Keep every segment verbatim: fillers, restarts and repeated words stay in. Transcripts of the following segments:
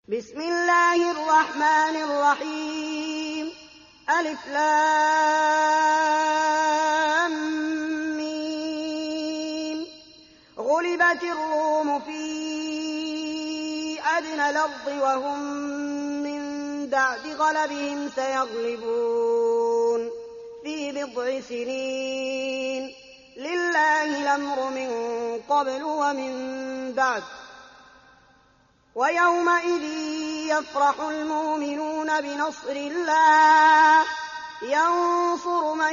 بسم الله الرحمن الرحيم ألف لام ميم غلبت الروم في أدنى الأرض وهم من بعد غلبهم سيغلبون في بضع سنين لله الأمر من قبل ومن بعد ويومئذ يفرح المؤمنون بنصر الله ينصر من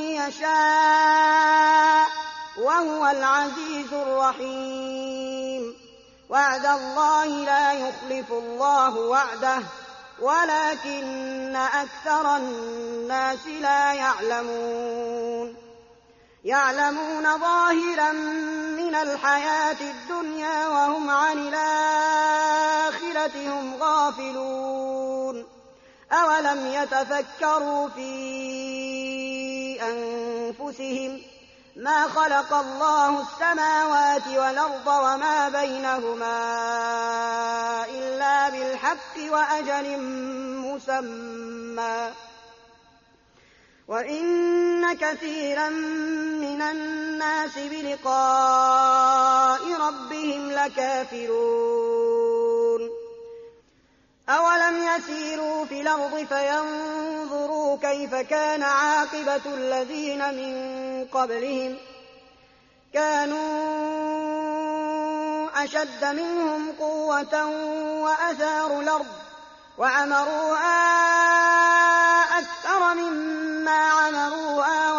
يشاء وهو العزيز الرحيم وعد الله لا يخلف الله وعده ولكن أكثر الناس لا يعلمون يعلمون ظاهرا من الحياة الدنيا وهم عن الآخرة هم غافلون أولم يتفكروا في أنفسهم ما خلق الله السماوات والأرض وما بينهما إلا بالحق وأجل مسمى وإن كثيرا من الناس بلقاء ربهم لكافرون أولم يسيروا في الأرض فينظروا كيف كان عاقبة الذين من قبلهم كانوا أشد منهم قوة وأثاروا الأرض وعمروها أكثر مما عمروها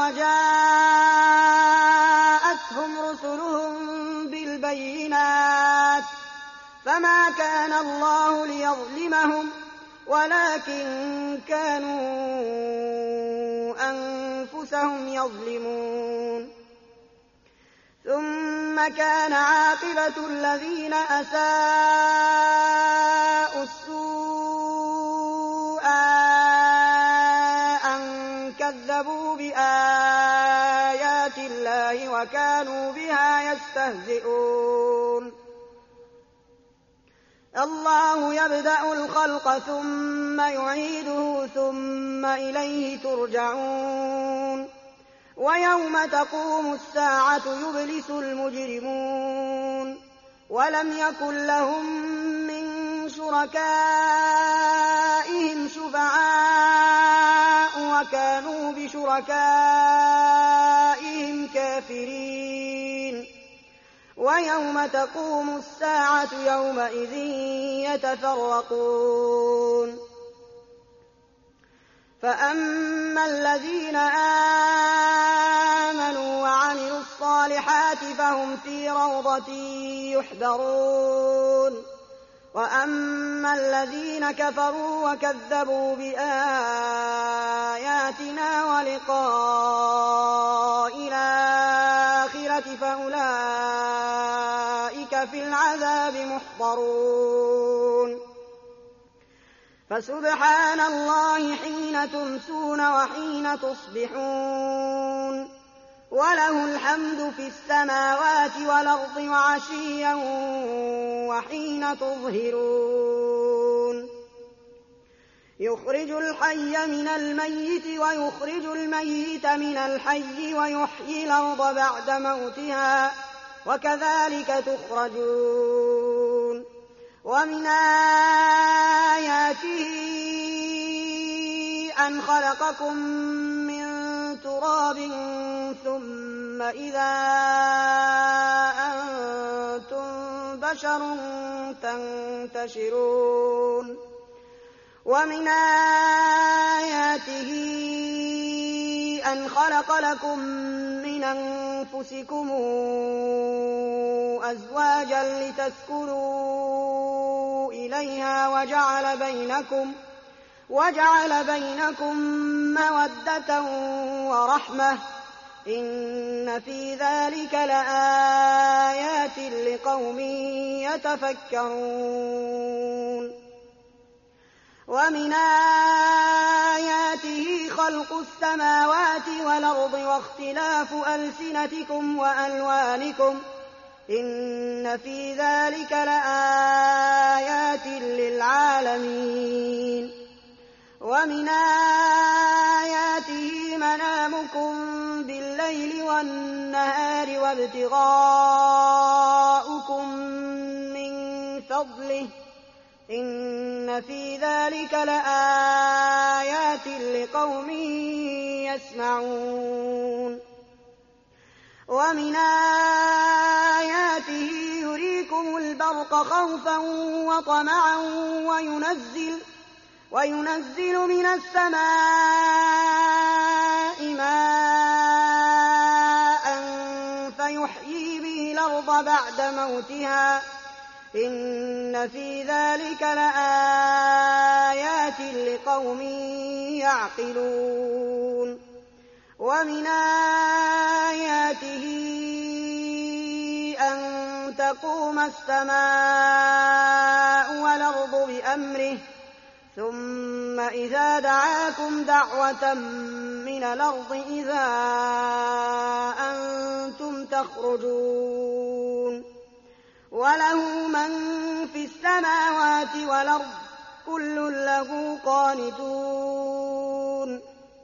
وجاءتهم رسلهم بالبينات فما كان الله ليظلمهم ولكن كانوا أنفسهم يظلمون ثم كان عاقبة الذين أساءوا السوء أن كذبوا بآيات الله وكانوا بها يستهزئون الله يبدأ الخلق ثم يعيده ثم إليه ترجعون ويوم تقوم الساعة يبلس المجرمون ولم يكن لهم من شركائهم شفعاء وكانوا بشركائهم كافرين ويوم تقوم الساعة يومئذ يتفرقون فأما الذين آمنوا وعملوا الصالحات فهم في روضة يحبرون وأما الذين كفروا وكذبوا بآياتنا ولقاء الآخرة فأولئك في العذاب محضرون فسبحان الله حين تمسون وحين تصبحون وله الحمد في السماوات والأرض وعشيا وحين تظهرون يخرج الحي من الميت ويخرج الميت من الحي ويحيي الأرض بعد موتها وكذلك تخرجون ومن آياته أن خلقكم من تراب ثم إذا أنتم بشر تنتشرون ومن آياته أن خلق لكم من أنفسكم أزواجا لتسكنوا إليها وجعل بينكم وجعل بينكم مودة ورحمة إن في ذلك لآيات لقوم يتفكرون ومن آياته خلق السماوات والأرض واختلاف ألسنتكم وألوانكم إن في ذلك لآيات للعالمين. ومن آياته منامكم بالليل والنهار وابتغاؤكم من فضله إن في ذلك لآيات لقوم يسمعون. ومن آياته يريكم البرق خوفا وطمعا وينزل, وينزل من السماء ماء فيحيي به الأرض بعد موتها إن في ذلك لآيات لقوم يعقلون. ومن آياته أن تقوم السماء والأرض بأمره ثم إذا دعاكم دعوة من الأرض إذا أنتم تخرجون. وله من في السماوات والأرض كل له قانتون.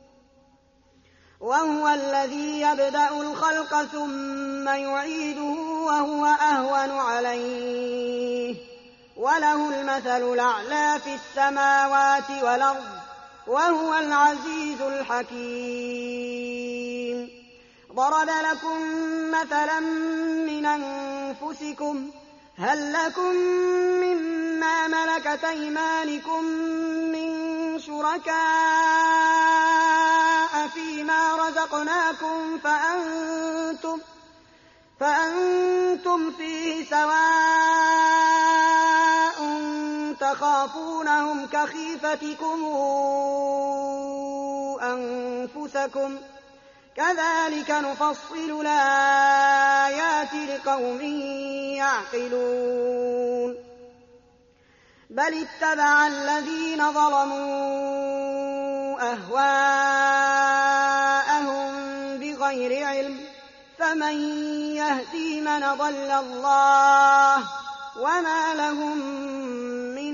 وهو الذي يبدأ الخلق ثم يعيده وهو أهون عليه وله المثل الأعلى في السماوات والأرض وهو العزيز الحكيم. ضرب لكم مثلا من أنفسكم هل لكم مما ملكت أيمانكم من شركاء فيما رزقناكم فأنتم, فأنتم فيه سواء تخافونهم كخيفتكم أنفسكم كذلك نفصل الآيات لقوم يعقلون. بل اتبع الذين ظلموا أهواءهم بغير علم فمن يهدي من ضل الله وما لهم من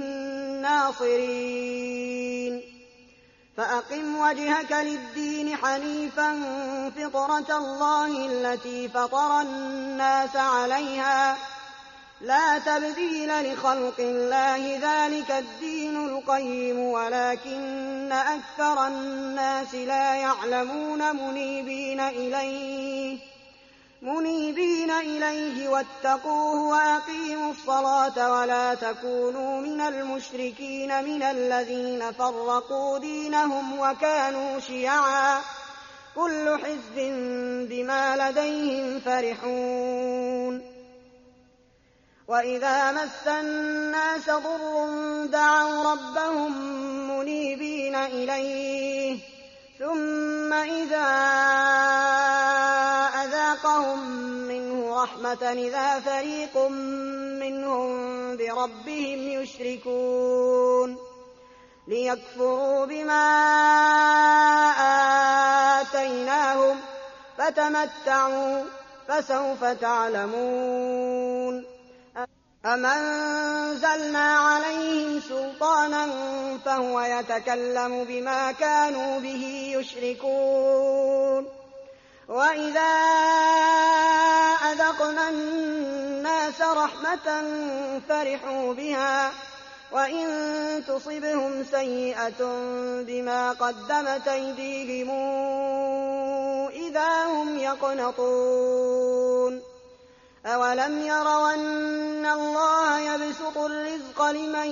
ناصرين. فأقم وجهك للدين حنيفا فطرة الله التي فطر الناس عليها لا تبديل لخلق الله ذلك الدين القيم ولكن أكثر الناس لا يعلمون. منيبين إليه, منيبين إليه واتقوه وأقيموا الصلاة ولا تكونوا من المشركين من الذين فرقوا دينهم وكانوا شيعا كل حزب بما لديهم فرحون. وإذا مس الناس ضر دعوا ربهم منيبين إليه ثم إذا أذاقهم منه رحمة إذا فريق منهم بربهم يشركون ليكفروا بما آتيناهم فتمتعوا فسوف تعلمون. أم أنزلنا عليهم سلطانا فهو يتكلم بما كانوا به يشركون. وإذا أذقنا الناس رحمة فرحوا بها وإن تصبهم سيئة بما قدمت أيديهم إذا هم يقنطون. أولم يروا أن الله يبسط الرزق لمن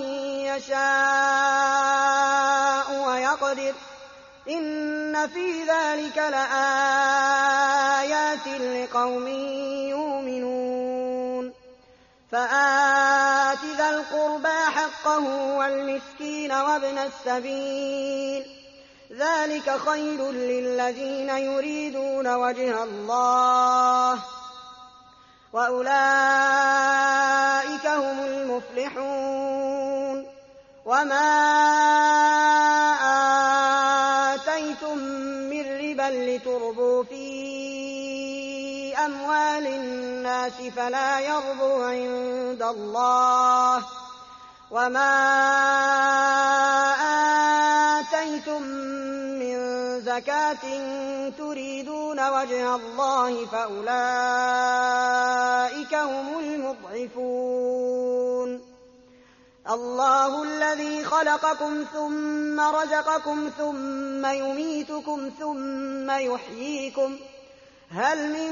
يشاء ويقدر إن في ذلك لآيات لقوم يؤمنون. فآت ذا القربى حقه والمسكين وابن السبيل ذلك خير للذين يريدون وجه الله وأولئك هم المفلحون. وما آتيتم من ربا لتربوا في أموال الناس فلا يربو عند الله وما آتيتم من زكاة تريدون وجه الله فأولئك هم المضعفون الله الذي خلقكم ثم رزقكم ثم يميتكم ثم يحييكم هل من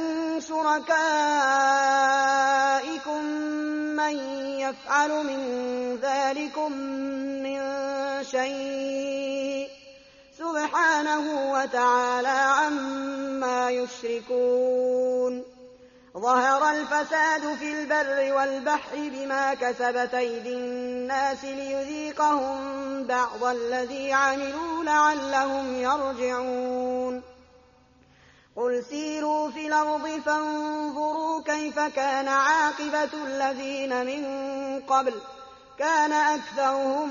شركائكم من يفعل من ذلكم من شيء سبحانه وتعالى عما يشركون ظهر الفساد في البر والبحر بما كسبت أيدي الناس ليذيقهم بعض الذي عملوا لعلهم يرجعون قل سيروا في الأرض فانظروا كيف كان عاقبة الذين من قبل كان أكثرهم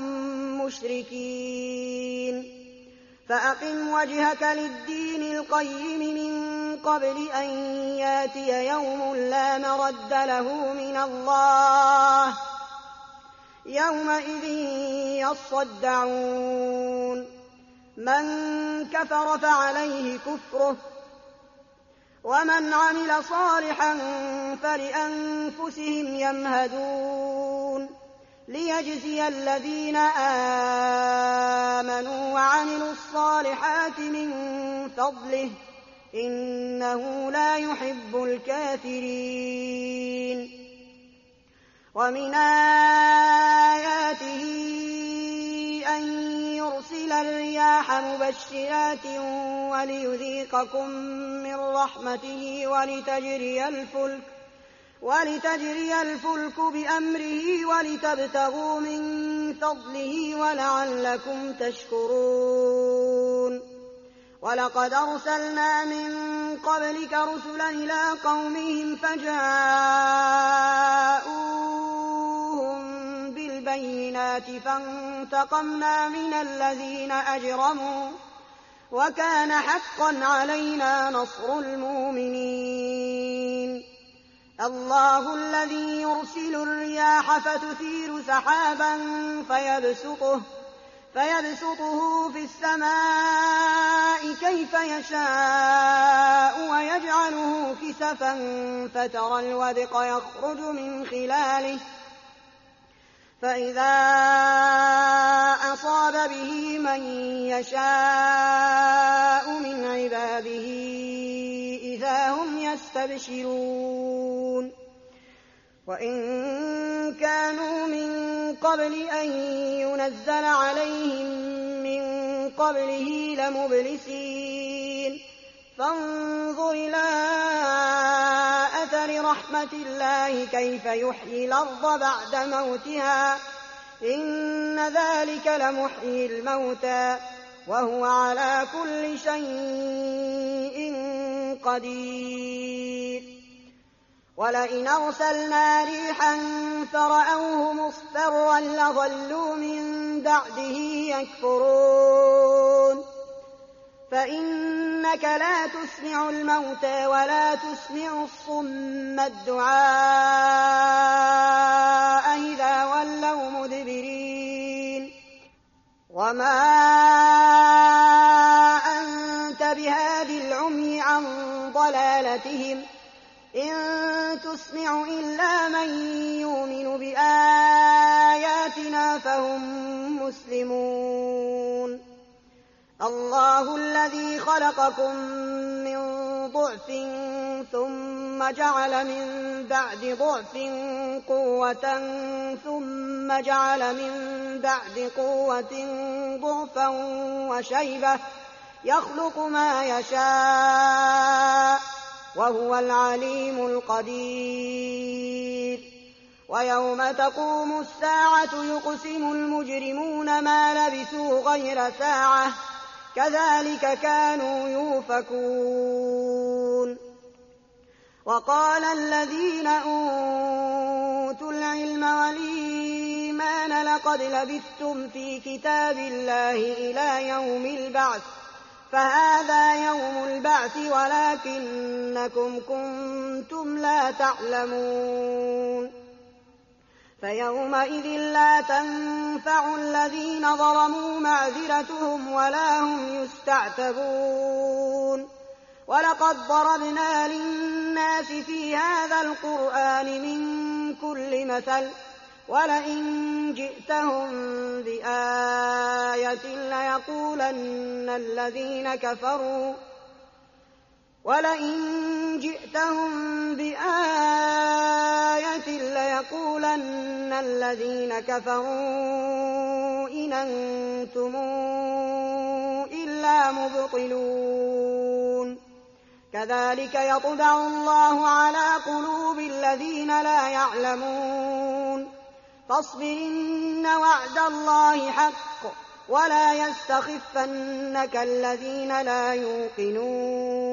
مشركين فأقم وجهك للدين القيم من قبل أن ياتي يوم لا مرد له من الله يومئذ يصدعون من كفر فعليه كفره ومن عمل صالحا فلأنفسهم يمهدون ليجزي الذين آمنوا وعملوا الصالحات من فضله إنه لا يحب الكافرين ومن آياته أن يرسل الرياح مبشرات وليذيقكم من رحمته ولتجري الفلك ولتجري الفلك بأمره ولتبتغوا من فضله ولعلكم تشكرون ولقد أرسلنا من قبلك رسلا إلى قومهم فجاءوهم بالبينات فانتقمنا من الذين أجرموا وكان حقا علينا نصر المؤمنين الله الذي يرسل الرياح فتثير سحابا فيبسطه, فيبسطه في السماء كيف يشاء ويجعله كسفا فترى الودق يخرج من خلاله فإذا أصاب به من يشاء من عباده إذا هم يستبشرون وإن كانوا من قبل أن ينزل عليهم من قبله لمبلسين فانظر إلى أثر رحمة الله كيف يحيي الأرض بعد موتها إن ذلك لمحيي الموتى وهو على كل شيء قدير ولئن أرسلنا ريحا فرأوه مصفرا لظلوا من بعده يكفرون فإنك لا تسمع الموتى ولا تسمع الصم الدعاء إذا ولوا مدبرين وما أنت بهاد العمي عن ضلالتهم إن تسمع إلا من يؤمن بآياتنا فهم مسلمون الله الذي خلقكم من ضعف ثم جعل من بعد ضعف قوة ثم جعل من بعد قوة ضعفا وشيبة يخلق ما يشاء وهو العليم القدير ويوم تقوم الساعة يقسم المجرمون ما لبثوا غير ساعة كذلك كانوا يؤفكون وقال الذين أوتوا العلم والإيمان لقد لبثتم في كتاب الله إلى يوم البعث فهذا يوم البعث ولكنكم كنتم لا تعلمون فيومئذ لا تنفع الذين ظلموا معذرتهم ولا هم يستعتبون ولقد ضربنا للناس في هذا القرآن من كل مثل ولئن جئتهم بآية ليقولن الذين كفروا ولئن جئتهم بآية ليقولن الذين كفروا إن أنتم إلا مبطلون كذلك يطبع الله على قلوب الذين لا يعلمون فاصبر إن وعد الله حق ولا يستخفنك الذين لا يوقنون